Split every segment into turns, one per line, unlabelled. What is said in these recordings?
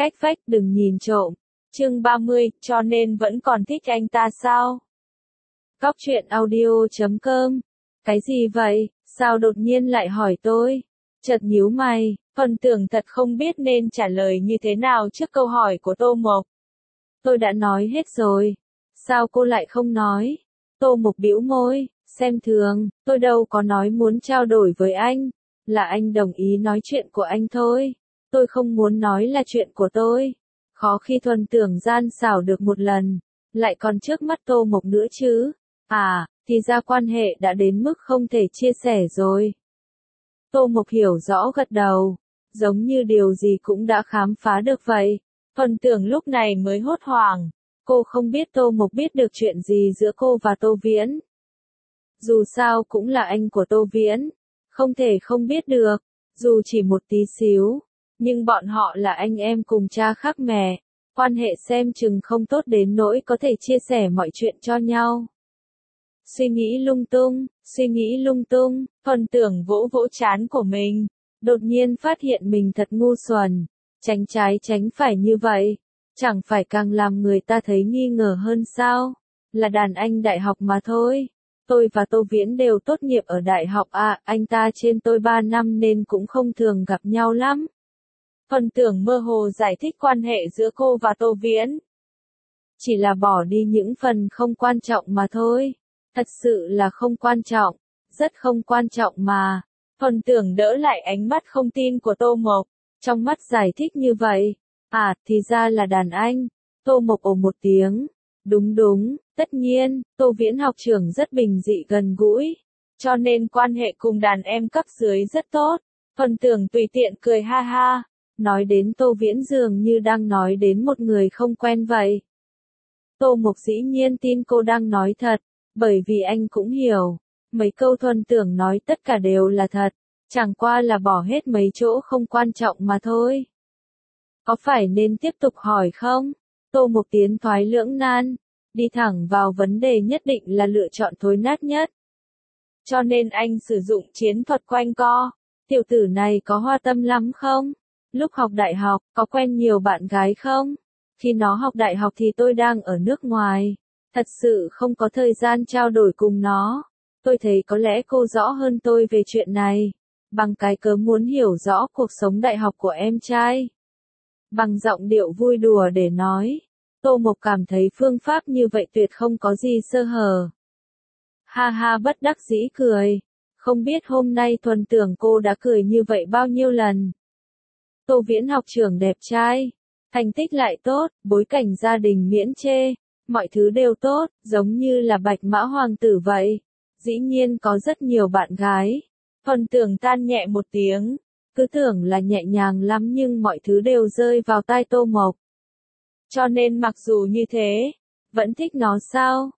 cách vách đừng nhìn trộm. Chương 30, cho nên vẫn còn thích anh ta sao? Cóc truyện audio.com. Cái gì vậy, sao đột nhiên lại hỏi tôi? Chợt nhíu mày, Phần Tưởng thật không biết nên trả lời như thế nào trước câu hỏi của Tô Mộc. Tôi đã nói hết rồi. Sao cô lại không nói? Tô Mộc bĩu môi, xem thường, tôi đâu có nói muốn trao đổi với anh. Là anh đồng ý nói chuyện của anh thôi. Tôi không muốn nói là chuyện của tôi. Khó khi Thuần Tưởng gian xảo được một lần, lại còn trước mắt Tô Mộc nữa chứ. À, thì ra quan hệ đã đến mức không thể chia sẻ rồi. Tô Mộc hiểu rõ gật đầu, giống như điều gì cũng đã khám phá được vậy. Thuần Tưởng lúc này mới hốt hoảng. Cô không biết Tô Mộc biết được chuyện gì giữa cô và Tô Viễn. Dù sao cũng là anh của Tô Viễn, không thể không biết được, dù chỉ một tí xíu. Nhưng bọn họ là anh em cùng cha khác mẹ, quan hệ xem chừng không tốt đến nỗi có thể chia sẻ mọi chuyện cho nhau. Suy nghĩ lung tung, Thuần Tưởng vỗ vỗ trán của mình, đột nhiên phát hiện mình thật ngu xuẩn, tránh trái tránh phải như vậy, chẳng phải càng làm người ta thấy nghi ngờ hơn sao? Là đàn anh đại học mà thôi. Tôi và Tô Viễn đều tốt nghiệp ở đại học à, anh ta trên tôi 3 năm nên cũng không thường gặp nhau lắm. Thuần Tưởng mơ hồ giải thích quan hệ giữa cô và Tô Viễn. Chỉ là bỏ đi những phần không quan trọng mà thôi. Thật sự là không quan trọng, rất không quan trọng mà. Thuần Tưởng đỡ lại ánh mắt không tin của Tô Mộc, trong mắt giải thích như vậy. À, thì ra là đàn anh. Tô Mộc ồ một tiếng. Đúng, tất nhiên, Tô Viễn học trưởng rất bình dị gần gũi, cho nên quan hệ cùng đàn em cấp dưới rất tốt. Thuần Tưởng tùy tiện cười ha ha, nói đến Tô Viễn dường như đang nói đến một người không quen vậy. Tô Mộc dĩ nhiên tin cô đang nói thật, bởi vì anh cũng hiểu, mấy câu Thuần Tưởng nói tất cả đều là thật, chẳng qua là bỏ hết mấy chỗ không quan trọng mà thôi. Có phải nên tiếp tục hỏi không? Tô Mộc tiến thoái lưỡng nan, đi thẳng vào vấn đề nhất định là lựa chọn thối nát nhất. Cho nên anh sử dụng chiến thuật quanh co. Tiểu tử này có hoa tâm lắm không? Lúc học đại học, có quen nhiều bạn gái không? Khi nó học đại học thì tôi đang ở nước ngoài, thật sự không có thời gian trao đổi cùng nó. Tôi thấy có lẽ cô rõ hơn tôi về chuyện này, bằng cái cớ muốn hiểu rõ cuộc sống đại học của em trai. Bằng giọng điệu vui đùa để nói. Tô Mộc cảm thấy phương pháp như vậy tuyệt không có gì sơ hở. Ha ha bất đắc dĩ cười. Không biết hôm nay Thuần Tưởng cô đã cười như vậy bao nhiêu lần. Tô Viễn học trưởng đẹp trai, thành tích lại tốt, bối cảnh gia đình miễn chê, mọi thứ đều tốt, giống như là bạch mã hoàng tử vậy. Dĩ nhiên có rất nhiều bạn gái. Thuần Tưởng than nhẹ một tiếng, cứ tưởng là nhẹ nhàng lắm nhưng mọi thứ đều rơi vào tai Tô Mộc. Cho nên mặc dù như thế, vẫn thích nó sao?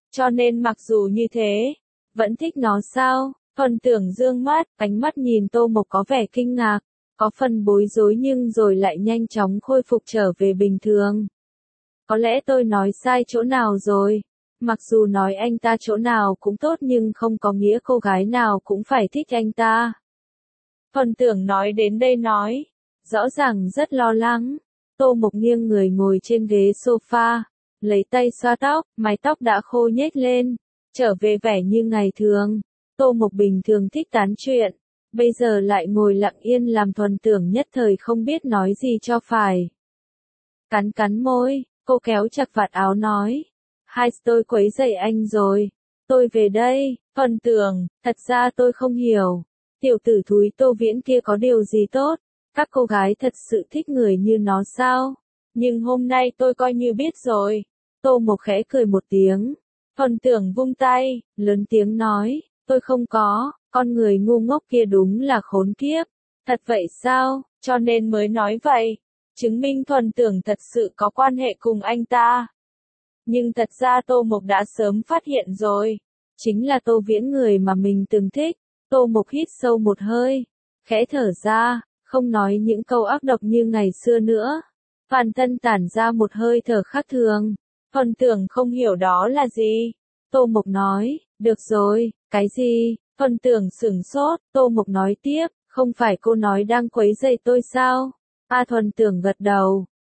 Thuần Tưởng dương mắt, ánh mắt nhìn Tô Mộc có vẻ kinh ngạc, có phần bối rối nhưng rồi lại nhanh chóng khôi phục trở về bình thường. Có lẽ tôi nói sai chỗ nào rồi? Mặc dù nói anh ta chỗ nào cũng tốt nhưng không có nghĩa cô gái nào cũng phải thích anh ta. Thuần Tưởng nói đến đây nói, rõ ràng rất lo lắng. Tô Mộc nghiêng người ngồi trên ghế sofa, lấy tay xoa tóc, mái tóc đã khô nhếch lên, trở về vẻ như ngày thường. Tô Mộc bình thường thích tán chuyện, bây giờ lại ngồi lặng yên làm Thuần Tưởng nhất thời không biết nói gì cho phải. Cắn môi, cô kéo chặt vạt áo nói, tôi quấy rầy anh rồi, tôi về đây. Thuần Tưởng, thật ra tôi không hiểu, tiểu tử thúi Tô Viễn kia có điều gì tốt? Các cô gái thật sự thích người như nó sao? Nhưng hôm nay tôi coi như biết rồi. Tô Mộc khẽ cười một tiếng. Thuần Tưởng vung tay, lớn tiếng nói, tôi không có, con người ngu ngốc kia đúng là khốn kiếp. Thật vậy sao? Cho nên mới nói vậy. Chứng minh Thuần Tưởng thật sự có quan hệ cùng anh ta. Nhưng thật ra Tô Mộc đã sớm phát hiện rồi. Chính là Tô Viễn người mà mình từng thích. Tô Mộc hít sâu một hơi, khẽ thở ra. Không nói những câu ác độc như ngày xưa nữa. Toàn thân tản ra một hơi thở khác thường. Thuần Tưởng không hiểu đó là gì. Tô Mộc nói, được rồi, cái gì? Thuần Tưởng sửng sốt, Tô Mộc nói tiếp, không phải cô nói đang quấy rầy tôi sao? Thuần Tưởng gật đầu,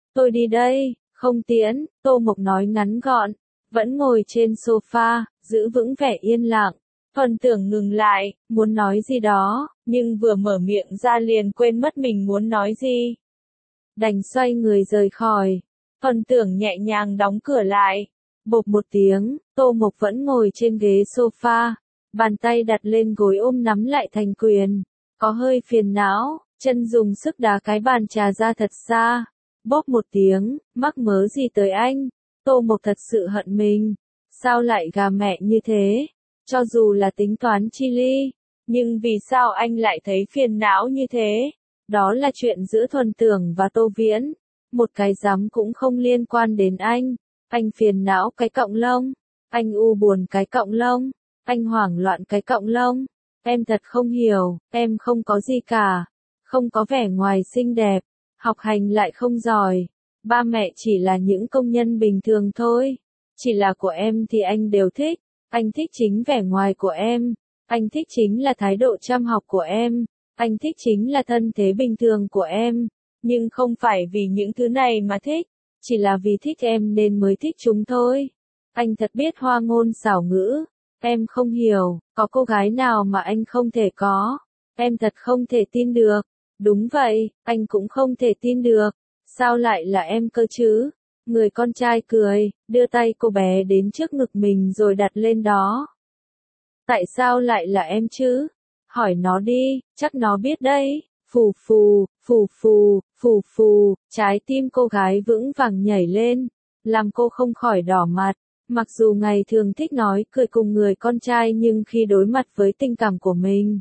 Tôi đi đây, không tiễn, Tô Mộc nói ngắn gọn, vẫn ngồi trên sofa, giữ vững vẻ yên lặng. Phần Tưởng ngừng lại, muốn nói gì đó, nhưng vừa mở miệng ra liền quên mất mình muốn nói gì. Đành xoay người rời khỏi. Phần Tưởng nhẹ nhàng đóng cửa lại. Bộp một tiếng, Tô Mộc vẫn ngồi trên ghế sofa, bàn tay đặt lên gối ôm nắm lại thành quyền. Có hơi phiền não, chân dùng sức đá cái bàn trà ra thật xa. Bóp một tiếng, mắc mớ gì tới anh? Tô Mộc thật sự hận mình. Sao lại gà mẹ như thế? Cho dù là tính toán chi ly, nhưng vì sao anh lại thấy phiền não như thế? Đó là chuyện giữa Thuần Tưởng và Tô Viễn. Một cái rắm cũng không liên quan đến anh. Anh phiền não cái cọng lông. Anh u buồn cái cọng lông. Anh hoảng loạn cái cọng lông. Em thật không hiểu, em không có gì cả. Không có vẻ ngoài xinh đẹp. Học hành lại không giỏi. Ba mẹ chỉ là những công nhân bình thường thôi. Chỉ là của em thì anh đều thích. Anh thích chính vẻ ngoài của em. Anh thích chính là thái độ chăm học của em. Anh thích chính là thân thế bình thường của em. Nhưng không phải vì những thứ này mà thích. Chỉ là vì thích em nên mới thích chúng thôi. Anh thật biết hoa ngôn xảo ngữ. Em không hiểu, có cô gái nào mà anh không thể có. Em thật không thể tin được. Đúng vậy, anh cũng không thể tin được. Sao lại là em cơ chứ? Người con trai cười, đưa tay cô bé đến trước ngực mình rồi đặt lên đó. Tại sao lại là em chứ? Hỏi nó đi, chắc nó biết đấy. Phù phù, phù phù, phù phù, trái tim cô gái vững vàng nhảy lên, làm cô không khỏi đỏ mặt. Mặc dù ngày thường thích nói cười cùng người con trai nhưng khi đối mặt với tình cảm của mình,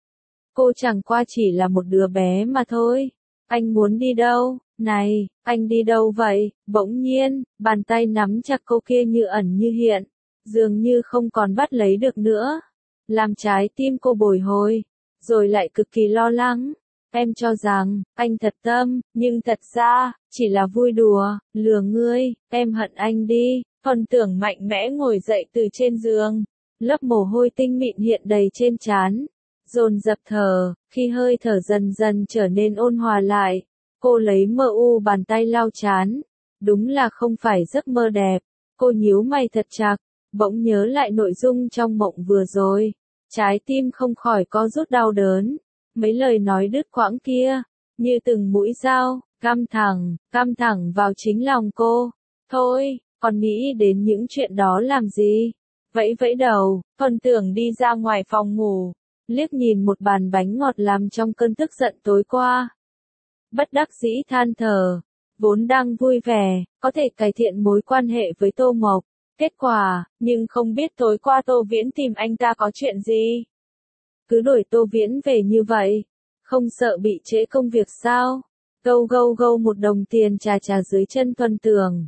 cô chẳng qua chỉ là một đứa bé mà thôi. Anh muốn đi đâu? Này, anh đi đâu vậy? Bỗng nhiên, bàn tay nắm chặt cô kia như ẩn như hiện, dường như không còn bắt lấy được nữa. Làm trái tim cô bồi hồi, rồi lại cực kỳ lo lắng. Em cho rằng, anh thật tâm, nhưng thật ra, chỉ là vui đùa, lừa ngươi, em hận anh đi. Phần Tưởng mạnh mẽ ngồi dậy từ trên giường, lớp mồ hôi tinh mịn hiện đầy trên trán, dồn dập thở, khi hơi thở dần dần trở nên ôn hòa lại, cô lấy mờ u bàn tay lau trán. Đúng là không phải giấc mơ đẹp. Cô nhíu mày thật chặt, bỗng nhớ lại nội dung trong mộng vừa rồi. Trái tim không khỏi co rút đau đớn. Mấy lời nói đứt quãng kia, như từng mũi dao, cắm thẳng vào chính lòng cô. Thôi, còn nghĩ đến những chuyện đó làm gì? Vẫy vẫy đầu, Phần Tưởng đi ra ngoài phòng ngủ, liếc nhìn một bàn bánh ngọt làm trong cơn tức giận tối qua. Bất đắc dĩ than thở, vốn đang vui vẻ, có thể cải thiện mối quan hệ với Tô Mộc. Kết quả, nhưng không biết tối qua Tô Viễn tìm anh ta có chuyện gì. Cứ đuổi Tô Viễn về như vậy, không sợ bị trễ công việc sao? Gâu gâu gâu một đồng tiền trà trà dưới chân Thuần Tưởng.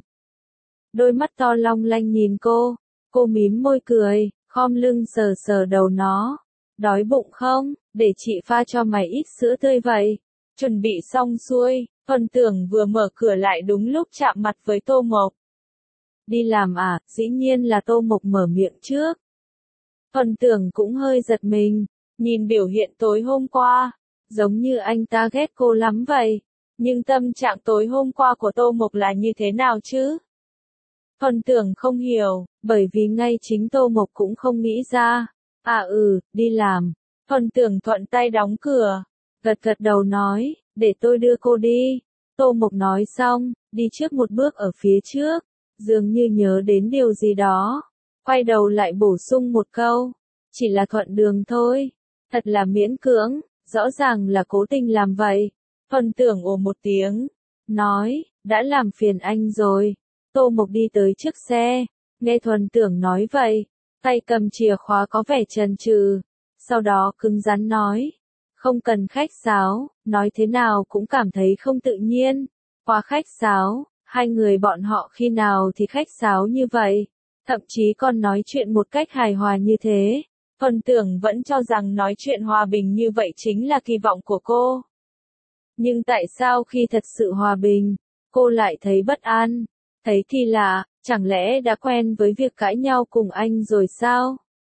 Đôi mắt to long lanh nhìn cô mím môi cười, khom lưng sờ sờ đầu nó. Đói bụng không? Để chị pha cho mày ít sữa tươi vậy. Chuẩn bị xong xuôi, Thuần Tưởng vừa mở cửa lại đúng lúc chạm mặt với Tô Mộc. Đi làm à? Dĩ nhiên là Tô Mộc mở miệng trước. Thuần Tưởng cũng hơi giật mình, nhìn biểu hiện tối hôm qua, giống như anh ta ghét cô lắm vậy. Nhưng tâm trạng tối hôm qua của Tô Mộc là như thế nào chứ? Thuần Tưởng không hiểu, bởi vì ngay chính Tô Mộc cũng không nghĩ ra. À đi làm. Thuần Tưởng thuận tay đóng cửa, gật gật đầu nói, để tôi đưa cô đi. Tô Mộc nói xong, đi trước một bước ở phía trước, dường như nhớ đến điều gì đó. Quay đầu lại bổ sung một câu, chỉ là thuận đường thôi. Thật là miễn cưỡng, rõ ràng là cố tình làm vậy. Thuần Tưởng ồ một tiếng, nói, đã làm phiền anh rồi. Tô Mộc đi tới trước xe, nghe Thuần Tưởng nói vậy, tay cầm chìa khóa có vẻ chần chừ, sau đó cứng rắn nói, không cần khách sáo, nói thế nào cũng cảm thấy không tự nhiên. Quá khách sáo, hai người bọn họ khi nào thì khách sáo như vậy, thậm chí còn nói chuyện một cách hài hòa như thế. Thuần Tưởng vẫn cho rằng nói chuyện hòa bình như vậy chính là kỳ vọng của cô. Nhưng tại sao khi thật sự hòa bình, cô lại thấy bất an, thấy kỳ lạ, chẳng lẽ đã quen với việc cãi nhau cùng anh rồi sao?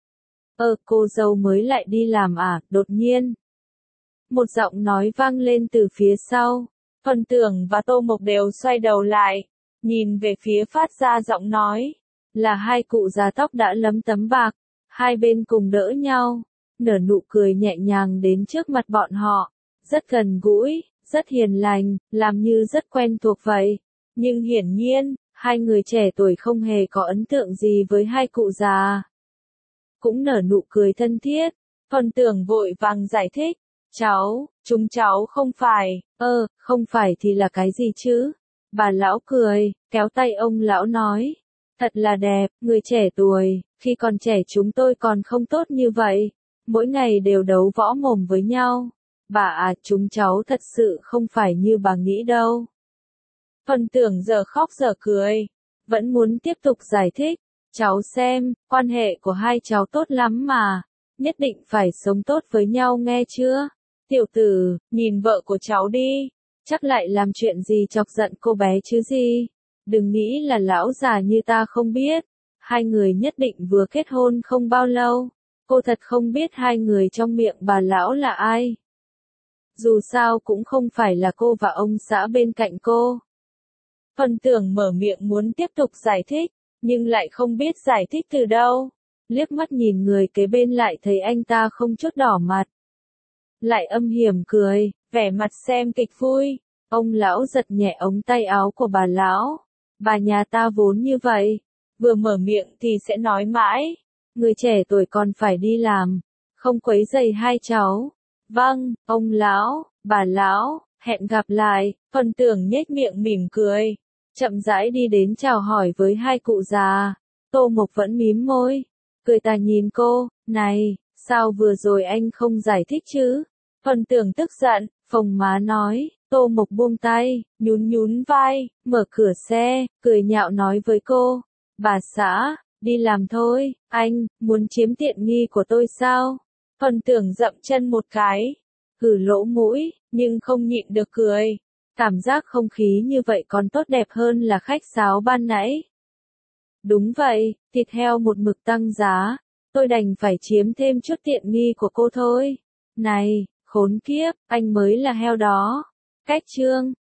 Cô dâu mới lại đi làm à? Đột nhiên một giọng nói vang lên từ phía sau. Phần Tưởng và Tô Mộc đều xoay đầu lại, nhìn về phía phát ra giọng nói, là hai cụ già tóc đã lấm tấm bạc, hai bên cùng đỡ nhau, nở nụ cười nhẹ nhàng đến trước mặt bọn họ, rất gần gũi, rất hiền lành, làm như rất quen thuộc vậy. Nhưng hiển nhiên, hai người trẻ tuổi không hề có ấn tượng gì với hai cụ già. Cũng nở nụ cười thân thiết, Phần Tưởng vội vàng giải thích, chúng cháu không phải, không phải thì là cái gì chứ? Bà lão cười, kéo tay ông lão nói, thật là đẹp, người trẻ tuổi, khi còn trẻ chúng tôi còn không tốt như vậy, mỗi ngày đều đấu võ mồm với nhau. Bà chúng cháu thật sự không phải như bà nghĩ đâu. Phần Tưởng giờ khóc giờ cười, vẫn muốn tiếp tục giải thích, cháu xem, quan hệ của hai cháu tốt lắm mà, nhất định phải sống tốt với nhau nghe chưa? Tiểu tử, nhìn vợ của cháu đi, chắc lại làm chuyện gì chọc giận cô bé chứ gì? Đừng nghĩ là lão già như ta không biết, hai người nhất định vừa kết hôn không bao lâu, cô thật không biết hai người trong miệng bà lão là ai. Dù sao cũng không phải là cô và ông xã bên cạnh cô. Phần Tưởng mở miệng muốn tiếp tục giải thích, nhưng lại không biết giải thích từ đâu. Liếc mắt nhìn người kế bên lại thấy anh ta không chút đỏ mặt. Lại âm hiểm cười, vẻ mặt xem kịch vui. Ông lão giật nhẹ ống tay áo của bà lão. Bà nhà ta vốn như vậy, vừa mở miệng thì sẽ nói mãi. Người trẻ tuổi còn phải đi làm, không quấy rầy hai cháu. Vâng, ông lão, bà lão, hẹn gặp lại. Phần Tưởng nhếch miệng mỉm cười, chậm rãi đi đến chào hỏi với hai cụ già. Tô Mộc vẫn mím môi, cười tà nhìn cô, này, sao vừa rồi anh không giải thích chứ? Phần Tưởng tức giận, phồng má nói, Tô Mộc buông tay, nhún nhún vai, mở cửa xe, cười nhạo nói với cô, bà xã, đi làm thôi, anh, muốn chiếm tiện nghi của tôi sao? Phần Tưởng dậm chân một cái, hử lỗ mũi, nhưng không nhịn được cười. Cảm giác không khí như vậy còn tốt đẹp hơn là khách sáo ban nãy. Đúng vậy, thịt heo một mực tăng giá, tôi đành phải chiếm thêm chút tiện nghi của cô thôi. Này, khốn kiếp, anh mới là heo đó. Cách chương